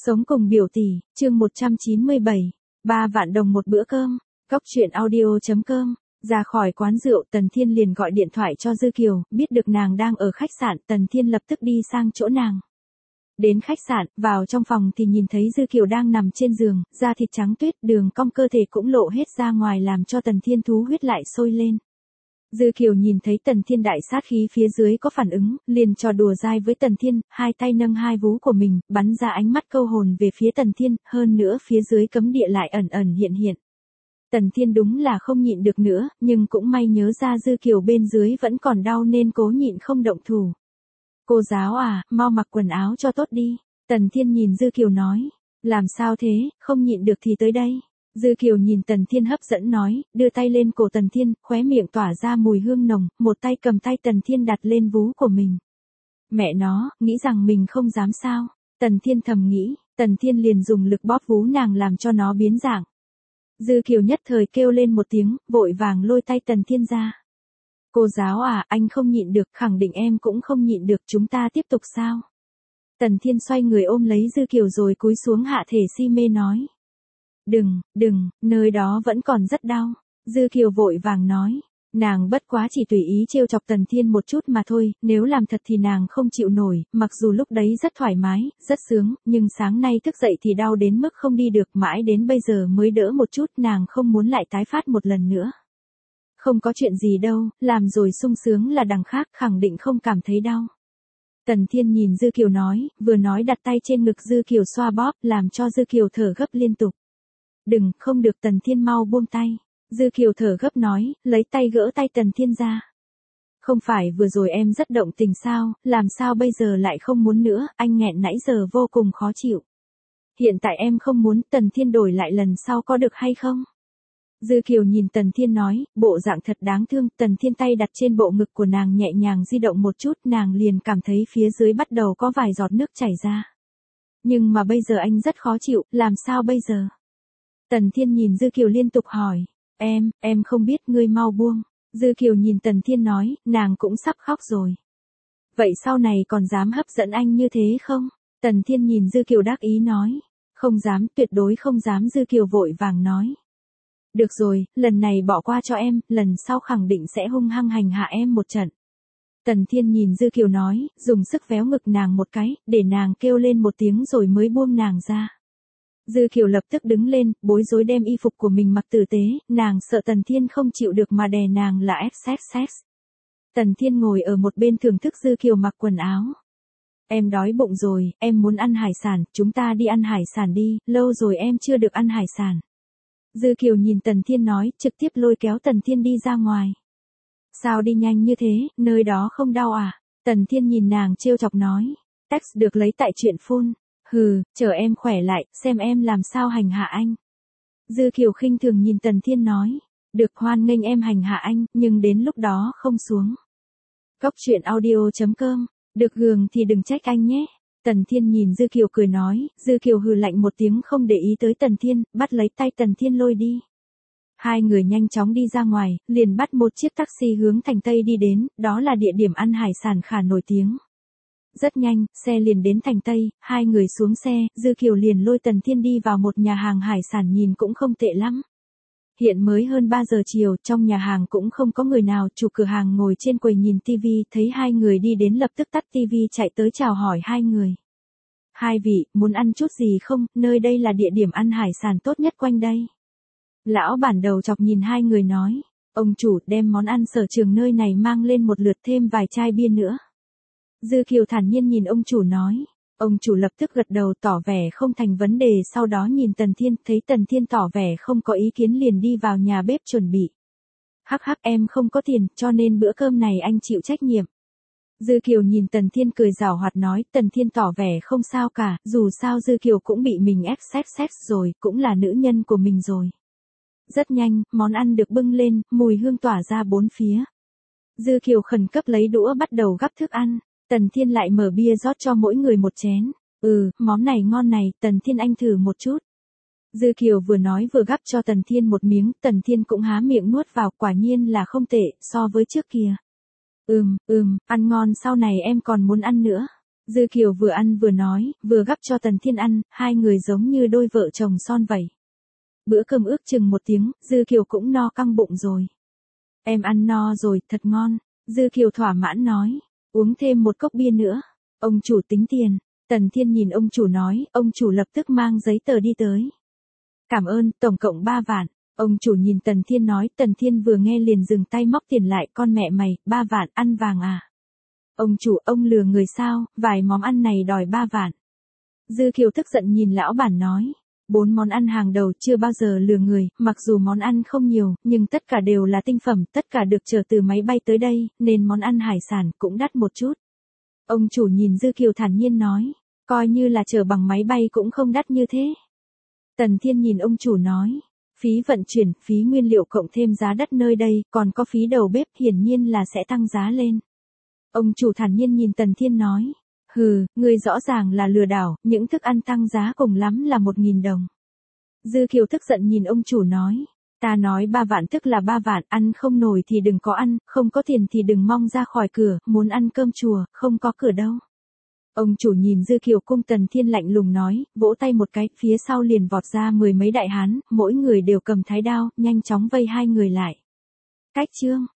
Sống cùng biểu tỷ, chương 197, 3 vạn đồng một bữa cơm, Cóc truyện audio.com. Ra khỏi quán rượu, Tần Thiên liền gọi điện thoại cho Dư Kiều, biết được nàng đang ở khách sạn, Tần Thiên lập tức đi sang chỗ nàng. Đến khách sạn, vào trong phòng thì nhìn thấy Dư Kiều đang nằm trên giường, da thịt trắng tuyết, đường cong cơ thể cũng lộ hết ra ngoài làm cho Tần Thiên thú huyết lại sôi lên. Dư Kiều nhìn thấy Tần Thiên đại sát khí phía dưới có phản ứng, liền trò đùa dai với Tần Thiên, hai tay nâng hai vú của mình, bắn ra ánh mắt câu hồn về phía Tần Thiên, hơn nữa phía dưới cấm địa lại ẩn ẩn hiện hiện. Tần Thiên đúng là không nhịn được nữa, nhưng cũng may nhớ ra Dư Kiều bên dưới vẫn còn đau nên cố nhịn không động thủ. Cô giáo à, mau mặc quần áo cho tốt đi. Tần Thiên nhìn Dư Kiều nói, làm sao thế, không nhịn được thì tới đây. Dư Kiều nhìn Tần Thiên hấp dẫn nói, đưa tay lên cổ Tần Thiên, khóe miệng tỏa ra mùi hương nồng, một tay cầm tay Tần Thiên đặt lên vú của mình. Mẹ nó, nghĩ rằng mình không dám sao. Tần Thiên thầm nghĩ, Tần Thiên liền dùng lực bóp vú nàng làm cho nó biến dạng. Dư Kiều nhất thời kêu lên một tiếng, vội vàng lôi tay Tần Thiên ra. Cô giáo à, anh không nhịn được, khẳng định em cũng không nhịn được, chúng ta tiếp tục sao? Tần Thiên xoay người ôm lấy Dư Kiều rồi cúi xuống hạ thể si mê nói. Đừng, nơi đó vẫn còn rất đau. Dư Kiều vội vàng nói. Nàng bất quá chỉ tùy ý trêu chọc Tần Thiên một chút mà thôi, nếu làm thật thì nàng không chịu nổi, mặc dù lúc đấy rất thoải mái, rất sướng, nhưng sáng nay thức dậy thì đau đến mức không đi được, mãi đến bây giờ mới đỡ một chút, nàng không muốn lại tái phát một lần nữa. Không có chuyện gì đâu, làm rồi sung sướng là đằng khác, khẳng định không cảm thấy đau. Tần Thiên nhìn Dư Kiều nói, vừa nói đặt tay trên ngực Dư Kiều xoa bóp, làm cho Dư Kiều thở gấp liên tục. Đừng, không được, Tần Thiên mau buông tay. Dư Kiều thở gấp nói, lấy tay gỡ tay Tần Thiên ra. Không phải vừa rồi em rất động tình sao, làm sao bây giờ lại không muốn nữa, anh nghẹn nãy giờ vô cùng khó chịu. Hiện tại em không muốn, Tần Thiên đổi lại lần sau có được hay không? Dư Kiều nhìn Tần Thiên nói, bộ dạng thật đáng thương, Tần Thiên tay đặt trên bộ ngực của nàng nhẹ nhàng di động một chút, nàng liền cảm thấy phía dưới bắt đầu có vài giọt nước chảy ra. Nhưng mà bây giờ anh rất khó chịu, làm sao bây giờ? Tần Thiên nhìn Dư Kiều liên tục hỏi, em không biết, ngươi mau buông. Dư Kiều nhìn Tần Thiên nói, nàng cũng sắp khóc rồi. Vậy sau này còn dám hấp dẫn anh như thế không? Tần Thiên nhìn Dư Kiều đắc ý nói, không dám, tuyệt đối không dám. Dư Kiều vội vàng nói. Được rồi, lần này bỏ qua cho em, lần sau khẳng định sẽ hung hăng hành hạ em một trận. Tần Thiên nhìn Dư Kiều nói, dùng sức véo ngực nàng một cái, để nàng kêu lên một tiếng rồi mới buông nàng ra. Dư Kiều lập tức đứng lên, bối rối đem y phục của mình mặc tử tế, nàng sợ Tần Thiên không chịu được mà đè nàng là sex. Tần Thiên ngồi ở một bên thưởng thức Dư Kiều mặc quần áo. Em đói bụng rồi, em muốn ăn hải sản, chúng ta đi ăn hải sản đi, lâu rồi em chưa được ăn hải sản. Dư Kiều nhìn Tần Thiên nói, trực tiếp lôi kéo Tần Thiên đi ra ngoài. Sao đi nhanh như thế, nơi đó không đau à? Tần Thiên nhìn nàng trêu chọc nói. Text được lấy tại truyện phun. Hừ, chờ em khỏe lại, xem em làm sao hành hạ anh. Dư Kiều khinh thường nhìn Tần Thiên nói. Được, hoan nghênh em hành hạ anh, nhưng đến lúc đó không xuống. Cóc truyện audio.com. Được gường thì đừng trách anh nhé. Tần Thiên nhìn Dư Kiều cười nói, Dư Kiều hừ lạnh một tiếng không để ý tới Tần Thiên, bắt lấy tay Tần Thiên lôi đi. Hai người nhanh chóng đi ra ngoài, liền bắt một chiếc taxi hướng thành Tây đi đến, đó là địa điểm ăn hải sản khá nổi tiếng. Rất nhanh, xe liền đến thành Tây, hai người xuống xe, Dư Kiều liền lôi Tần Thiên đi vào một nhà hàng hải sản nhìn cũng không tệ lắm. Hiện mới hơn 3 giờ chiều, trong nhà hàng cũng không có người nào, chủ cửa hàng ngồi trên quầy nhìn tivi, thấy hai người đi đến lập tức tắt tivi chạy tới chào hỏi hai người. Hai vị, muốn ăn chút gì không, nơi đây là địa điểm ăn hải sản tốt nhất quanh đây. Lão bản đầu chọc nhìn hai người nói, ông chủ đem món ăn sở trường nơi này mang lên một lượt, thêm vài chai bia nữa. Dư Kiều thản nhiên nhìn ông chủ nói. Ông chủ lập tức gật đầu tỏ vẻ không thành vấn đề, sau đó nhìn Tần Thiên, thấy Tần Thiên tỏ vẻ không có ý kiến liền đi vào nhà bếp chuẩn bị. Hắc em không có tiền, cho nên bữa cơm này anh chịu trách nhiệm. Dư Kiều nhìn Tần Thiên cười giảo hoạt nói, Tần Thiên tỏ vẻ không sao cả, dù sao Dư Kiều cũng bị mình ép sex rồi, cũng là nữ nhân của mình rồi. Rất nhanh, món ăn được bưng lên, mùi hương tỏa ra bốn phía. Dư Kiều khẩn cấp lấy đũa bắt đầu gắp thức ăn. Tần Thiên lại mở bia rót cho mỗi người một chén. Món này ngon này, Tần Thiên anh thử một chút. Dư Kiều vừa nói vừa gắp cho Tần Thiên một miếng, Tần Thiên cũng há miệng nuốt vào, quả nhiên là không tệ, so với trước kia. Ăn ngon, sau này em còn muốn ăn nữa. Dư Kiều vừa ăn vừa nói, vừa gắp cho Tần Thiên ăn, hai người giống như đôi vợ chồng son vậy. Bữa cơm ước chừng 1 tiếng, Dư Kiều cũng no căng bụng rồi. Em ăn no rồi, thật ngon. Dư Kiều thỏa mãn nói, uống thêm 1 cốc bia nữa. Ông chủ tính tiền. Tần Thiên nhìn ông chủ nói, ông chủ lập tức mang giấy tờ đi tới. Cảm ơn, tổng cộng 3 vạn. Ông chủ nhìn Tần Thiên nói, Tần Thiên vừa nghe liền dừng tay móc tiền lại, con mẹ mày, 3 vạn, ăn vàng à? Ông chủ, ông lừa người sao, vài món ăn này đòi 3 vạn. Dư Kiều tức giận nhìn lão bản nói, 4 món ăn hàng đầu chưa bao giờ lừa người, mặc dù món ăn không nhiều, nhưng tất cả đều là tinh phẩm, tất cả được chở từ máy bay tới đây, nên món ăn hải sản cũng đắt một chút. Ông chủ nhìn Dư Kiều thản nhiên nói, coi như là chở bằng máy bay cũng không đắt như thế. Tần Thiên nhìn ông chủ nói, phí vận chuyển, phí nguyên liệu cộng thêm giá đất nơi đây, còn có phí đầu bếp hiển nhiên là sẽ tăng giá lên. Ông chủ thản nhiên nhìn Tần Thiên nói, hừ, ngươi rõ ràng là lừa đảo, những thức ăn tăng giá cùng lắm là 1.000 đồng. Dư Kiều tức giận nhìn ông chủ nói, ta nói 3 vạn tức là 3 vạn, ăn không nổi thì đừng có ăn, không có tiền thì đừng mong ra khỏi cửa, muốn ăn cơm chùa, không có cửa đâu. Ông chủ nhìn Dư Kiều cung Tần Thiên lạnh lùng nói, vỗ tay một cái, phía sau liền vọt ra 10 mấy đại hán, mỗi người đều cầm thái đao, nhanh chóng vây hai người lại. Cách chương